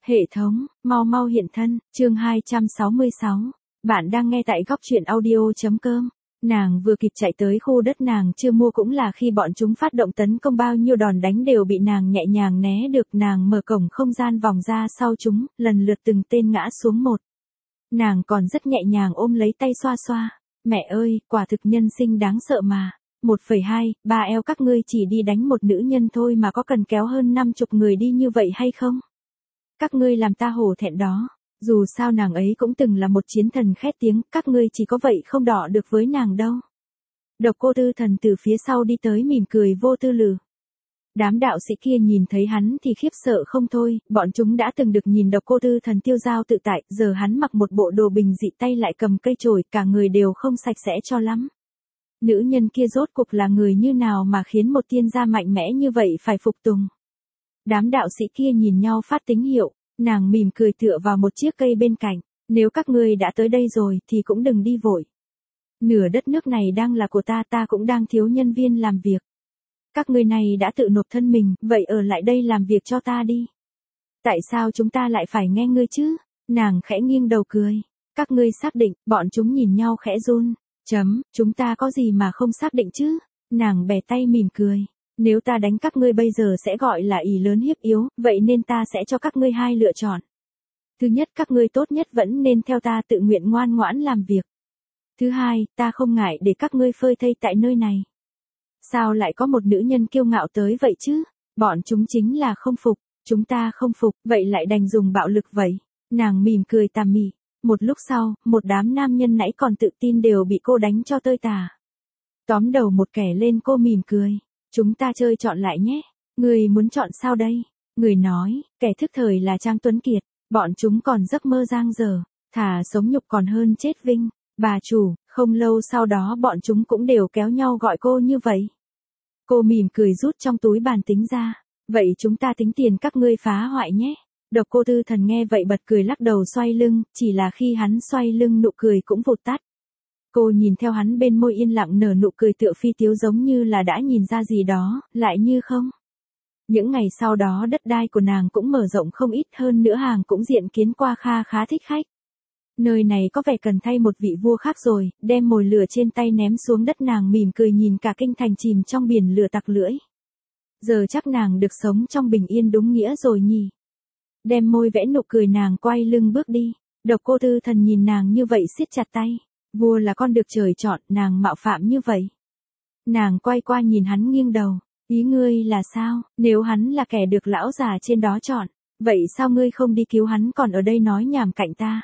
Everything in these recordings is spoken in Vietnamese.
Hệ thống, mau mau hiện thân, chương 266. Bạn đang nghe tại góc truyện audio.com. Nàng vừa kịp chạy tới khu đất nàng chưa mua cũng là khi bọn chúng phát động tấn công, bao nhiêu đòn đánh đều bị nàng nhẹ nhàng né được. Nàng mở cổng không gian vòng ra sau chúng, lần lượt từng tên ngã xuống một. Nàng còn rất nhẹ nhàng ôm lấy tay xoa xoa. Mẹ ơi, quả thực nhân sinh đáng sợ mà. 1,2, 3 eo các ngươi chỉ đi đánh một nữ nhân thôi mà có cần kéo hơn 50 người đi như vậy hay không? Các ngươi làm ta hổ thẹn đó. Dù sao nàng ấy cũng từng là một chiến thần khét tiếng, các ngươi chỉ có vậy không đọ được với nàng đâu. Độc Cô Tư Thần từ phía sau đi tới mỉm cười vô tư lự. Đám đạo sĩ kia nhìn thấy hắn thì khiếp sợ không thôi, bọn chúng đã từng được nhìn Độc Cô Tư Thần tiêu dao tự tại, giờ hắn mặc một bộ đồ bình dị, tay lại cầm cây chổi, cả người đều không sạch sẽ cho lắm. Nữ nhân kia rốt cuộc là người như nào mà khiến một tiên gia mạnh mẽ như vậy phải phục tùng. Đám đạo sĩ kia nhìn nhau phát tín hiệu, nàng mỉm cười tựa vào một chiếc cây bên cạnh, nếu các ngươi đã tới đây rồi thì cũng đừng đi vội. Nửa đất nước này đang là của ta, ta cũng đang thiếu nhân viên làm việc. Các ngươi này đã tự nộp thân mình, vậy ở lại đây làm việc cho ta đi. Tại sao chúng ta lại phải nghe ngươi chứ? Nàng khẽ nghiêng đầu cười. Các ngươi xác định, bọn chúng nhìn nhau khẽ run. Chúng ta có gì mà không xác định chứ? Nàng bẻ tay mỉm cười. Nếu ta đánh các ngươi bây giờ sẽ gọi là ỷ lớn hiếp yếu, vậy nên ta sẽ cho các ngươi hai lựa chọn. Thứ nhất, các ngươi tốt nhất vẫn nên theo ta tự nguyện ngoan ngoãn làm việc. Thứ hai, ta không ngại để các ngươi phơi thây tại nơi này. Sao lại có một nữ nhân kiêu ngạo tới vậy chứ? Bọn chúng chính là không phục, chúng ta không phục, vậy lại đành dùng bạo lực vậy. Nàng mỉm cười tà mị. Một lúc sau, một đám nam nhân nãy còn tự tin đều bị cô đánh cho tơi tả. Tóm đầu một kẻ lên, cô mỉm cười. Chúng ta chơi chọn lại nhé. Người muốn chọn sao đây? Người nói, kẻ thức thời là Trang Tuấn Kiệt. Bọn chúng còn giấc mơ giang dở. Thà sống nhục còn hơn chết vinh. Bà chủ, không lâu sau đó bọn chúng cũng đều kéo nhau gọi cô như vậy. Cô mỉm cười rút trong túi bàn tính ra. Vậy chúng ta tính tiền các ngươi phá hoại nhé. Độc Cô Tư Thần nghe vậy bật cười lắc đầu xoay lưng, chỉ là khi hắn xoay lưng nụ cười cũng vụt tắt. Cô nhìn theo hắn bên môi yên lặng nở nụ cười tựa phi tiếu, giống như là đã nhìn ra gì đó, lại như không. Những ngày sau đó đất đai của nàng cũng mở rộng không ít, hơn nữa hàng cũng diện kiến qua khá thích khách. Nơi này có vẻ cần thay một vị vua khác rồi, đem mồi lửa trên tay ném xuống đất. Nàng mỉm cười nhìn cả kinh thành chìm trong biển lửa tặc lưỡi. Giờ chắc nàng được sống trong bình yên đúng nghĩa rồi nhỉ. Đem môi vẽ nụ cười, nàng quay lưng bước đi. Độc Cô Tư Thần nhìn nàng như vậy siết chặt tay. Vua là con được trời chọn, nàng mạo phạm như vậy. Nàng quay qua nhìn hắn nghiêng đầu. Ý ngươi là sao? Nếu hắn là kẻ được lão già trên đó chọn, vậy sao ngươi không đi cứu hắn còn ở đây nói nhảm cạnh ta?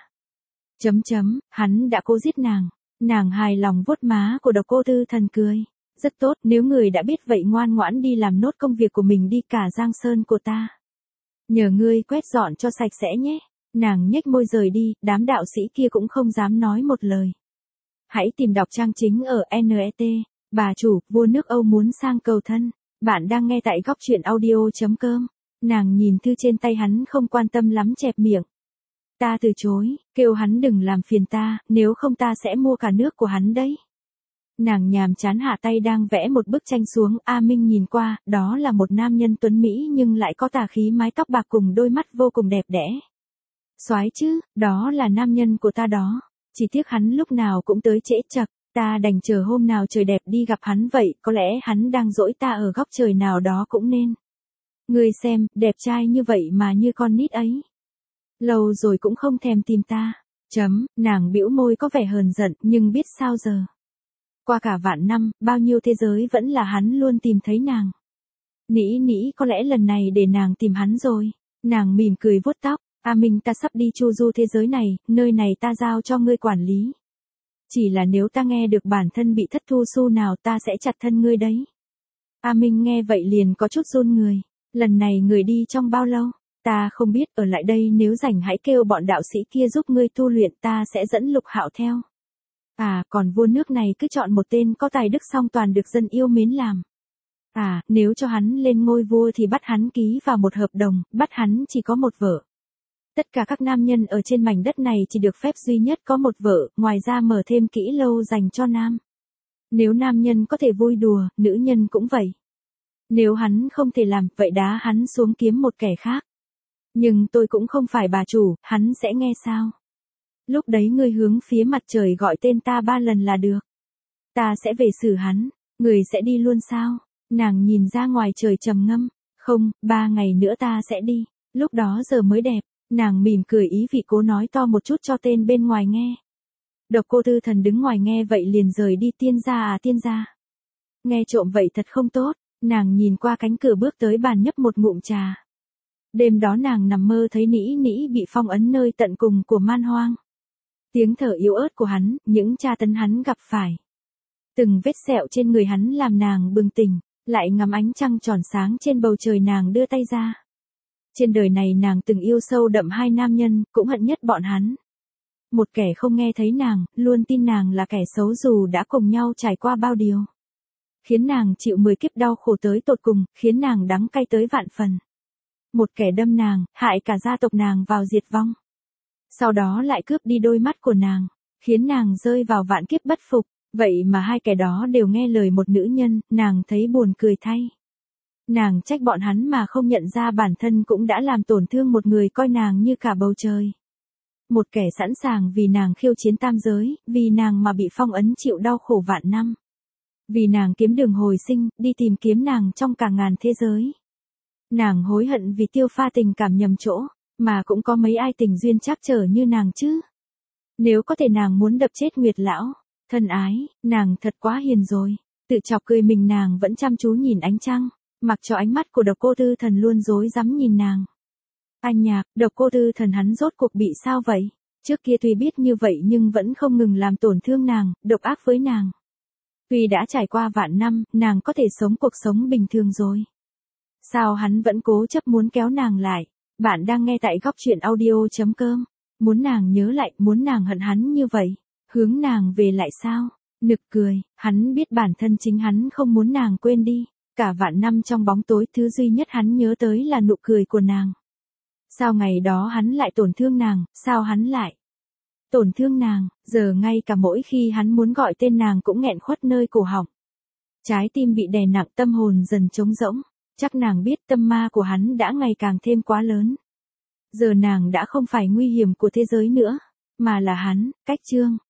Hắn đã cố giết nàng. Nàng hài lòng vuốt má của Độc Cô Tư Thần cười. Rất tốt, nếu người đã biết vậy ngoan ngoãn đi làm nốt công việc của mình đi, cả giang sơn của ta. Nhờ ngươi quét dọn cho sạch sẽ nhé. Nàng nhếch môi rời đi, đám đạo sĩ kia cũng không dám nói một lời. Hãy tìm đọc trang chính ở NET. Bà chủ, vua nước Âu muốn sang cầu thân. Bạn đang nghe tại góc truyện audio.com. Nàng nhìn thư trên tay hắn không quan tâm lắm, chẹp miệng. Ta từ chối, kêu hắn đừng làm phiền ta, nếu không ta sẽ mua cả nước của hắn đấy. Nàng nhàm chán hạ tay đang vẽ một bức tranh xuống. A Minh nhìn qua, đó là một nam nhân tuấn mỹ nhưng lại có tà khí, mái tóc bạc cùng đôi mắt vô cùng đẹp đẽ. Soái chứ, đó là nam nhân của ta đó. Chỉ tiếc hắn lúc nào cũng tới trễ chậc, ta đành chờ hôm nào trời đẹp đi gặp hắn vậy, có lẽ hắn đang dỗi ta ở góc trời nào đó cũng nên. Ngươi xem, đẹp trai như vậy mà như con nít ấy. Lâu rồi cũng không thèm tìm ta. Nàng bĩu môi có vẻ hờn giận, nhưng biết sao giờ. Qua cả vạn năm, bao nhiêu thế giới vẫn là hắn luôn tìm thấy nàng. Nĩ có lẽ lần này để nàng tìm hắn rồi. Nàng mỉm cười vuốt tóc. A Minh, ta sắp đi chu du thế giới này, nơi này ta giao cho ngươi quản lý. Chỉ là nếu ta nghe được bản thân bị thất thu xu nào ta sẽ chặt thân ngươi đấy. A Minh nghe vậy liền có chút run người. Lần này người đi trong bao lâu? Ta không biết, ở lại đây nếu rảnh hãy kêu bọn đạo sĩ kia giúp ngươi tu luyện, ta sẽ dẫn Lục Hạo theo. À, còn vua nước này cứ chọn một tên có tài đức song toàn được dân yêu mến làm. À, nếu cho hắn lên ngôi vua thì bắt hắn ký vào một hợp đồng, bắt hắn chỉ có một vợ. Tất cả các nam nhân ở trên mảnh đất này chỉ được phép duy nhất có một vợ, ngoài ra mở thêm kỹ lâu dành cho nam. Nếu nam nhân có thể vui đùa, nữ nhân cũng vậy. Nếu hắn không thể làm, vậy đá hắn xuống kiếm một kẻ khác. Nhưng tôi cũng không phải bà chủ, hắn sẽ nghe sao? Lúc đấy ngươi hướng phía mặt trời gọi tên ta 3 lần là được. Ta sẽ về xử hắn, người sẽ đi luôn sao? Nàng nhìn ra ngoài trời trầm ngâm, không, 3 ngày nữa ta sẽ đi, lúc đó giờ mới đẹp. Nàng mỉm cười ý vị cố nói to một chút cho tên bên ngoài nghe. Độc Cô Tư Thần đứng ngoài nghe vậy liền rời đi. Tiên gia à tiên gia. Nghe trộm vậy thật không tốt, nàng nhìn qua cánh cửa bước tới bàn nhấp một ngụm trà. Đêm đó nàng nằm mơ thấy Nĩ Nĩ bị phong ấn nơi tận cùng của man hoang. Tiếng thở yếu ớt của hắn, những tra tấn hắn gặp phải. Từng vết sẹo trên người hắn làm nàng bừng tỉnh, lại ngắm ánh trăng tròn sáng trên bầu trời nàng đưa tay ra. Trên đời này nàng từng yêu sâu đậm 2 nam nhân, cũng hận nhất bọn hắn. Một kẻ không nghe thấy nàng, luôn tin nàng là kẻ xấu dù đã cùng nhau trải qua bao điều. Khiến nàng chịu 10 kiếp đau khổ tới tột cùng, khiến nàng đắng cay tới vạn phần. Một kẻ đâm nàng, hại cả gia tộc nàng vào diệt vong. Sau đó lại cướp đi đôi mắt của nàng, khiến nàng rơi vào vạn kiếp bất phục. Vậy mà 2 kẻ đó đều nghe lời một nữ nhân, nàng thấy buồn cười thay. Nàng trách bọn hắn mà không nhận ra bản thân cũng đã làm tổn thương một người coi nàng như cả bầu trời. Một kẻ sẵn sàng vì nàng khiêu chiến tam giới, vì nàng mà bị phong ấn chịu đau khổ vạn năm. Vì nàng kiếm đường hồi sinh, đi tìm kiếm nàng trong cả ngàn thế giới. Nàng hối hận vì tiêu pha tình cảm nhầm chỗ, mà cũng có mấy ai tình duyên trắc trở như nàng chứ. Nếu có thể nàng muốn đập chết Nguyệt lão. Thân ái, nàng thật quá hiền rồi. Tự chọc cười mình nàng vẫn chăm chú nhìn ánh trăng, mặc cho ánh mắt của Độc Cô Tư Thần luôn rối rắm nhìn nàng. Anh Nhạc, Độc Cô Tư Thần hắn rốt cuộc bị sao vậy? Trước kia tuy biết như vậy nhưng vẫn không ngừng làm tổn thương nàng, độc ác với nàng. Tuy đã trải qua vạn năm, nàng có thể sống cuộc sống bình thường rồi. Sao hắn vẫn cố chấp muốn kéo nàng lại? Bạn đang nghe tại góc truyện audio.com. Muốn nàng nhớ lại, muốn nàng hận hắn như vậy. Hướng nàng về lại sao? Nực cười, hắn biết bản thân chính hắn không muốn nàng quên đi. Cả vạn năm trong bóng tối thứ duy nhất hắn nhớ tới là nụ cười của nàng. Sao ngày đó hắn lại tổn thương nàng, sao hắn lại tổn thương nàng, giờ ngay cả mỗi khi hắn muốn gọi tên nàng cũng nghẹn khuất nơi cổ họng. Trái tim bị đè nặng, tâm hồn dần trống rỗng, chắc nàng biết tâm ma của hắn đã ngày càng thêm quá lớn. Giờ nàng đã không phải nguy hiểm của thế giới nữa, mà là hắn, Cách Chương.